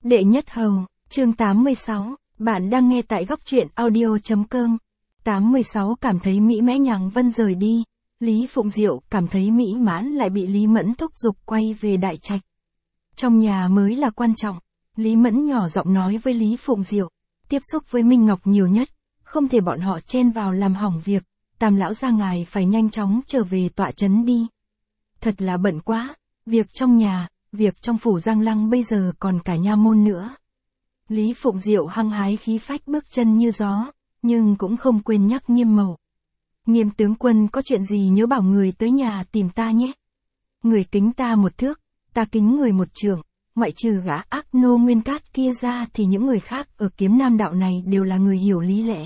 Đệ nhất hầu, chương 86, bạn đang nghe tại góc truyện audio.com. 86 cảm thấy mỹ mẽ Nhàng Vân rời đi, Lý Phụng Diệu cảm thấy mỹ mãn lại bị Lý Mẫn thúc giục quay về Đại Trạch. Trong nhà mới là quan trọng, Lý Mẫn nhỏ giọng nói với Lý Phụng Diệu, tiếp xúc với Minh Ngọc nhiều nhất, không thể bọn họ chen vào làm hỏng việc, Tam lão gia ngài phải nhanh chóng trở về tọa trấn đi. Thật là bận quá, việc trong nhà, việc trong phủ Giang Lăng bây giờ còn cả nha môn nữa. Lý Phụng Diệu hăng hái khí phách bước chân như gió, nhưng cũng không quên nhắc Nghiêm Mậu. Nghiêm tướng quân có chuyện gì nhớ bảo người tới nhà tìm ta nhé. Người kính ta một thước, ta kính người một trượng, ngoại trừ gã ác nô Nguyên Cát kia ra thì những người khác ở Kiếm Nam đạo này đều là người hiểu lý lẽ.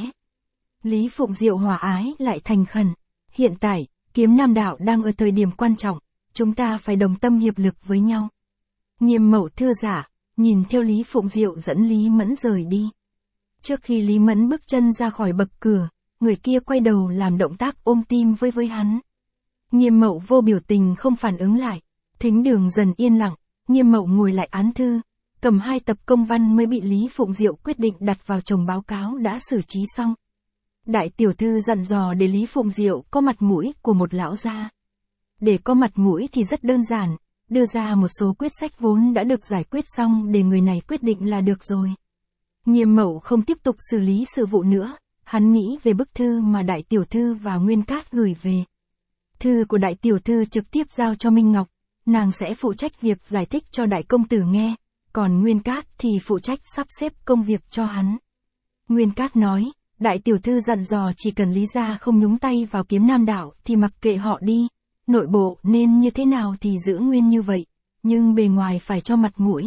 Lý Phụng Diệu hòa ái lại thành khẩn. Hiện tại, Kiếm Nam đạo đang ở thời điểm quan trọng, chúng ta phải đồng tâm hiệp lực với nhau. Nghiêm Mậu thưa dạ, nhìn theo Lý Phụng Diệu dẫn Lý Mẫn rời đi. Trước khi Lý Mẫn bước chân ra khỏi bậc cửa, người kia quay đầu làm động tác ôm tim với hắn. Nghiêm Mậu vô biểu tình không phản ứng lại. Thính đường dần yên lặng, Nghiêm Mậu ngồi lại án thư, cầm 2 tập công văn mới bị Lý Phụng Diệu quyết định đặt vào chồng báo cáo đã xử trí xong. Đại tiểu thư dặn dò để Lý Phụng Diệu có mặt mũi của một lão gia. Để có mặt mũi thì rất đơn giản, đưa ra một số quyết sách vốn đã được giải quyết xong để người này quyết định là được rồi. Nghiêm Mậu không tiếp tục xử lý sự vụ nữa, hắn nghĩ về bức thư mà đại tiểu thư và Nguyên Cát gửi về. Thư của đại tiểu thư trực tiếp giao cho Minh Ngọc, nàng sẽ phụ trách việc giải thích cho đại công tử nghe, còn Nguyên Cát thì phụ trách sắp xếp công việc cho hắn. Nguyên Cát nói, đại tiểu thư dặn dò chỉ cần Lý gia không nhúng tay vào Kiếm Nam đạo thì mặc kệ họ đi, nội bộ nên như thế nào thì giữ nguyên như vậy, nhưng bề ngoài phải cho mặt mũi.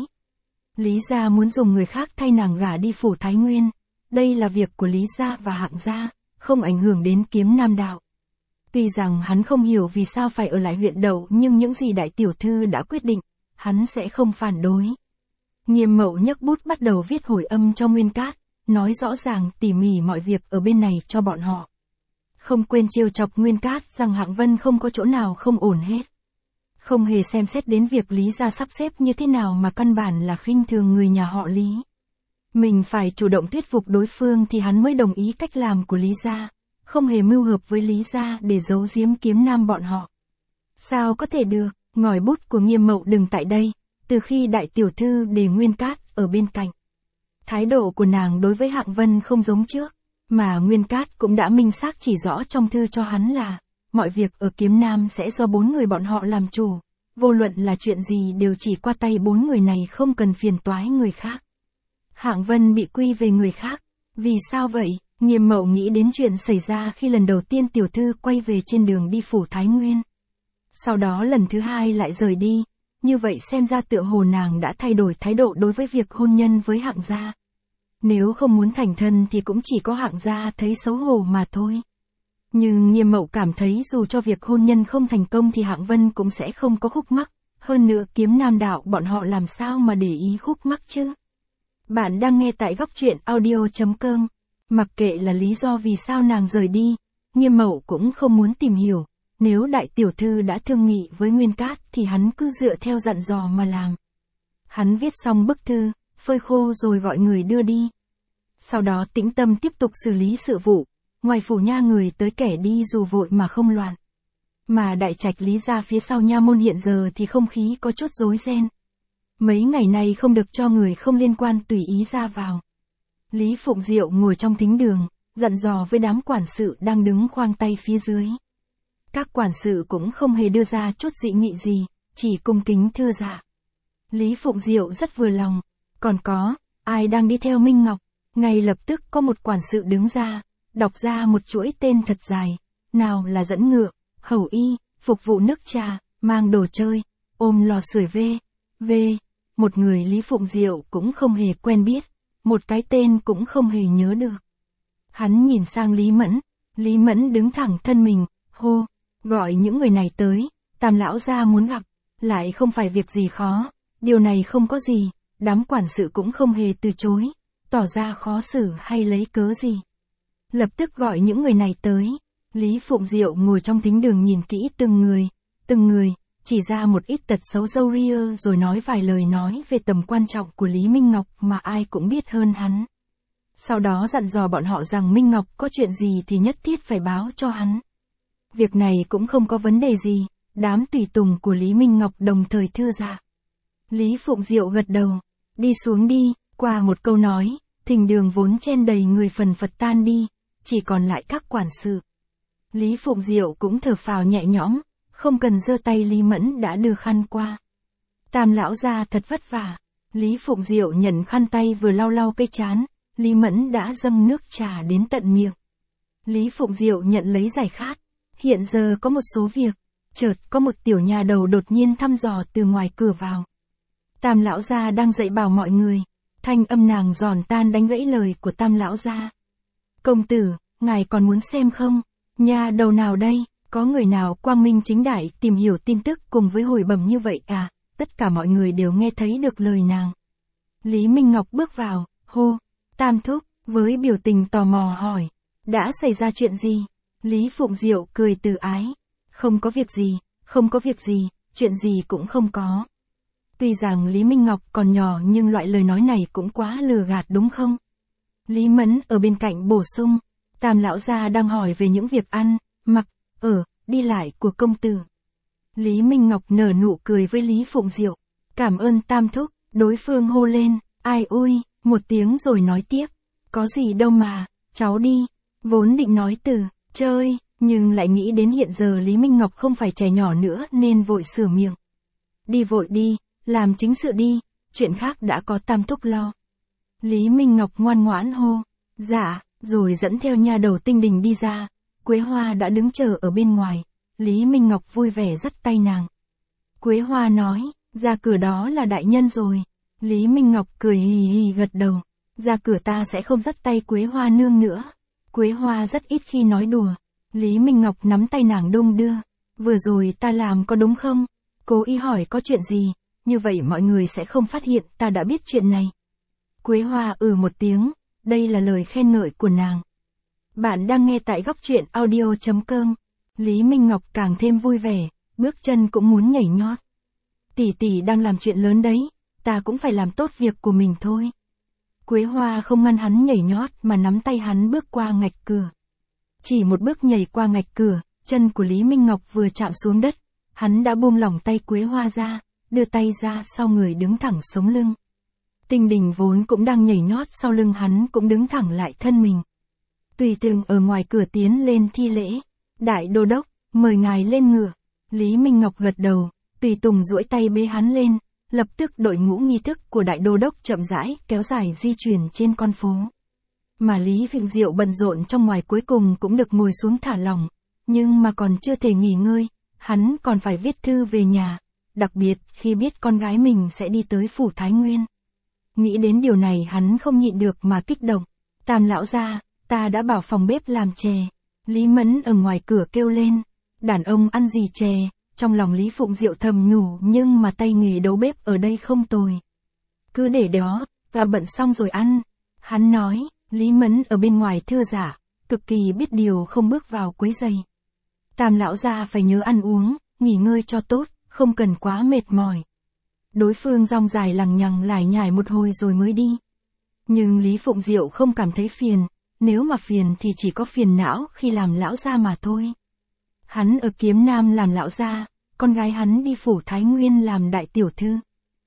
Lý gia muốn dùng người khác thay nàng gả đi phủ Thái Nguyên, đây là việc của Lý gia và Hạng gia, không ảnh hưởng đến Kiếm Nam đạo. Tuy rằng hắn không hiểu vì sao phải ở lại huyện Đậu, nhưng những gì đại tiểu thư đã quyết định, hắn sẽ không phản đối. Nghiêm Mậu nhấc bút bắt đầu viết hồi âm cho Nguyên Cát, nói rõ ràng tỉ mỉ mọi việc ở bên này cho bọn họ. Không quên trêu chọc Nguyên Cát rằng Hạng Vân không có chỗ nào không ổn hết. Không hề xem xét đến việc Lý gia sắp xếp như thế nào mà căn bản là khinh thường người nhà họ Lý. Mình phải chủ động thuyết phục đối phương thì hắn mới đồng ý cách làm của Lý gia, không hề mưu hợp với Lý gia để giấu giếm Kiếm Nam bọn họ. Sao có thể được, ngòi bút của Nghiêm Mậu đừng tại đây, từ khi đại tiểu thư để Nguyên Cát ở bên cạnh. Thái độ của nàng đối với Hạng Vân không giống trước, mà Nguyên Cát cũng đã minh xác chỉ rõ trong thư cho hắn là, mọi việc ở Kiếm Nam sẽ do 4 người bọn họ làm chủ, vô luận là chuyện gì đều chỉ qua tay 4 người này, không cần phiền toái người khác. Hạng Vân bị quy về người khác, vì sao vậy? Nghiêm Mậu nghĩ đến chuyện xảy ra khi lần đầu tiên tiểu thư quay về trên đường đi phủ Thái Nguyên. Sau đó lần thứ 2 lại rời đi, như vậy xem ra tựa hồ nàng đã thay đổi thái độ đối với việc hôn nhân với Hạng gia. Nếu không muốn thành thân thì cũng chỉ có Hạng gia thấy xấu hổ mà thôi. Nhưng Nghiêm Mậu cảm thấy dù cho việc hôn nhân không thành công thì Hạng Vân cũng sẽ không có khúc mắc, hơn nữa Kiếm Nam đạo bọn họ làm sao mà để ý khúc mắc chứ. Bạn đang nghe tại góc truyện audio.com. Mặc kệ là lý do vì sao nàng rời đi, Nghiêm Mậu cũng không muốn tìm hiểu, nếu đại tiểu thư đã thương nghị với Nguyên Cát thì hắn cứ dựa theo dặn dò mà làm. Hắn viết xong bức thư, phơi khô rồi gọi người đưa đi. Sau đó tĩnh tâm tiếp tục xử lý sự vụ, ngoài phủ nha người tới kẻ đi dù vội mà không loạn. Mà Đại Trạch Lý gia phía sau nha môn hiện giờ thì không khí có chút rối ren. Mấy ngày nay không được cho người không liên quan tùy ý ra vào. Lý Phụng Diệu ngồi trong thính đường, dặn dò với đám quản sự đang đứng khoang tay phía dưới. Các quản sự cũng không hề đưa ra chút dị nghị gì, chỉ cung kính thưa dạ. Lý Phụng Diệu rất vừa lòng. Còn có, ai đang đi theo Minh Ngọc? Ngay lập tức có một quản sự đứng ra, đọc ra một chuỗi tên thật dài. Nào là dẫn ngựa, hầu y, phục vụ nước trà, mang đồ chơi, ôm lò sưởi v. Một người Lý Phụng Diệu cũng không hề quen biết, một cái tên cũng không hề nhớ được. Hắn nhìn sang Lý Mẫn đứng thẳng thân mình, hô, gọi những người này tới, Tam lão gia muốn gặp, lại không phải việc gì khó, điều này không có gì. Đám quản sự cũng không hề từ chối, tỏ ra khó xử hay lấy cớ gì. Lập tức gọi những người này tới. Lý Phụng Diệu ngồi trong thính đường nhìn kỹ từng người, chỉ ra một ít tật xấu râu ria rồi nói vài lời nói về tầm quan trọng của Lý Minh Ngọc mà ai cũng biết hơn hắn. Sau đó dặn dò bọn họ rằng Minh Ngọc có chuyện gì thì nhất thiết phải báo cho hắn. Việc này cũng không có vấn đề gì, đám tùy tùng của Lý Minh Ngọc đồng thời thưa dạ. Lý Phụng Diệu gật đầu, đi xuống đi, qua một câu nói, thình đường vốn chen đầy người phần phật tan đi, chỉ còn lại các quản sự. Lý Phụng Diệu cũng thở phào nhẹ nhõm, không cần giơ tay Lý Mẫn đã đưa khăn qua. Tam lão gia thật vất vả, Lý Phụng Diệu nhận khăn tay vừa lau lau cái trán, Lý Mẫn đã dâng nước trà đến tận miệng. Lý Phụng Diệu nhận lấy giải khát, hiện giờ có một số việc, chợt có một tiểu nhà đầu đột nhiên thăm dò từ ngoài cửa vào. Tam lão gia đang dạy bảo mọi người, thanh âm nàng giòn tan đánh gãy lời của Tam lão gia. Công tử, ngài còn muốn xem không? Nhà đầu nào đây? Có người nào quang minh chính đại tìm hiểu tin tức cùng với hồi bẩm như vậy à? Tất cả mọi người đều nghe thấy được lời nàng. Lý Minh Ngọc bước vào, hô, Tam thúc, với biểu tình tò mò hỏi, đã xảy ra chuyện gì? Lý Phụng Diệu cười từ ái, không có việc gì, không có việc gì, chuyện gì cũng không có. Tuy rằng Lý Minh Ngọc còn nhỏ nhưng loại lời nói này cũng quá lừa gạt đúng không? Lý Mẫn ở bên cạnh bổ sung, Tam lão gia đang hỏi về những việc ăn, mặc, ở, đi lại của công tử. Lý Minh Ngọc nở nụ cười với Lý Phụng Diệu, cảm ơn Tam thúc, đối phương hô lên, ai ôi, một tiếng rồi nói tiếp, có gì đâu mà, cháu đi, vốn định nói từ, chơi, nhưng lại nghĩ đến hiện giờ Lý Minh Ngọc không phải trẻ nhỏ nữa nên vội sửa miệng. Đi vội đi, làm chính sự đi, chuyện khác đã có Tam thúc lo. Lý Minh Ngọc ngoan ngoãn hô, dạ, rồi dẫn theo nha đầu Tinh Đình đi ra, Quế Hoa đã đứng chờ ở bên ngoài, Lý Minh Ngọc vui vẻ dắt tay nàng. Quế Hoa nói, ra cửa đó là đại nhân rồi. Lý Minh Ngọc cười hì hì gật đầu, ra cửa ta sẽ không dắt tay Quế Hoa nương nữa. Quế Hoa rất ít khi nói đùa. Lý Minh Ngọc nắm tay nàng đung đưa, vừa rồi ta làm có đúng không? Cố ý hỏi có chuyện gì, như vậy mọi người sẽ không phát hiện ta đã biết chuyện này. Quế Hoa một tiếng, đây là lời khen ngợi của nàng. Bạn đang nghe tại góc truyện audio.com. Lý Minh Ngọc càng thêm vui vẻ, bước chân cũng muốn nhảy nhót. Tỷ tỷ đang làm chuyện lớn đấy, ta cũng phải làm tốt việc của mình thôi. Quế Hoa không ngăn hắn nhảy nhót mà nắm tay hắn bước qua ngạch cửa. Chỉ một bước nhảy qua ngạch cửa, chân của Lý Minh Ngọc vừa chạm xuống đất, hắn đã buông lỏng tay Quế Hoa ra, đưa tay ra sau người đứng thẳng sống lưng. Tinh Đình vốn cũng đang nhảy nhót sau lưng hắn cũng đứng thẳng lại thân mình. Tùy tùng ở ngoài cửa tiến lên thi lễ. Đại đô đốc, mời ngài lên ngựa. Lý Minh Ngọc gật đầu, tùy tùng duỗi tay bế hắn lên, lập tức đội ngũ nghi thức của đại đô đốc chậm rãi kéo dài di chuyển trên con phố. Mà Lý Phụng Diệu bận rộn trong ngoài cuối cùng cũng được ngồi xuống thả lỏng, nhưng mà còn chưa thể nghỉ ngơi, hắn còn phải viết thư về nhà, đặc biệt khi biết con gái mình sẽ đi tới phủ Thái Nguyên. Nghĩ đến điều này hắn không nhịn được mà kích động. Tam lão gia, ta đã bảo phòng bếp làm chè. Lý Mẫn ở ngoài cửa kêu lên, đàn ông ăn gì chè, trong lòng Lý Phụng Diệu thầm nhủ nhưng mà tay nghề đấu bếp ở đây không tồi. Cứ để đó, ta bận xong rồi ăn. Hắn nói, Lý Mẫn ở bên ngoài thưa giả, cực kỳ biết điều không bước vào quấy rầy. Tam lão gia phải nhớ ăn uống, nghỉ ngơi cho tốt, không cần quá mệt mỏi. Đối phương rong dài lằng nhằng lải nhải một hồi rồi mới đi. Nhưng Lý Phụng Diệu không cảm thấy phiền, nếu mà phiền thì chỉ có phiền não khi làm lão gia mà thôi. Hắn ở Kiếm Nam làm lão gia, con gái hắn đi phủ Thái Nguyên làm đại tiểu thư.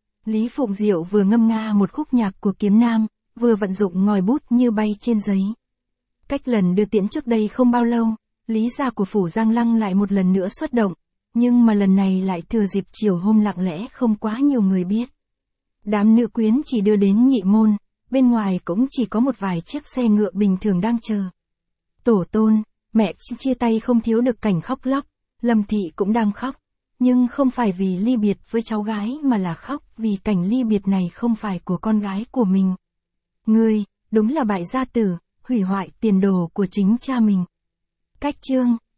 Lý Phụng Diệu vừa ngâm nga một khúc nhạc của Kiếm Nam, vừa vận dụng ngòi bút như bay trên giấy. Cách lần đưa tiễn trước đây không bao lâu, Lý gia của phủ Giang Lăng lại một lần nữa xuất động, nhưng mà lần này lại thừa dịp chiều hôm lặng lẽ không quá nhiều người biết. Đám nữ quyến chỉ đưa đến nhị môn, bên ngoài cũng chỉ có một vài chiếc xe ngựa bình thường đang chờ. Tổ tôn, mẹ chia tay không thiếu được cảnh khóc lóc, Lâm Thị cũng đang khóc, nhưng không phải vì ly biệt với cháu gái mà là khóc vì cảnh ly biệt này không phải của con gái của mình. Ngươi, đúng là bại gia tử, hủy hoại tiền đồ của chính cha mình. Cách chương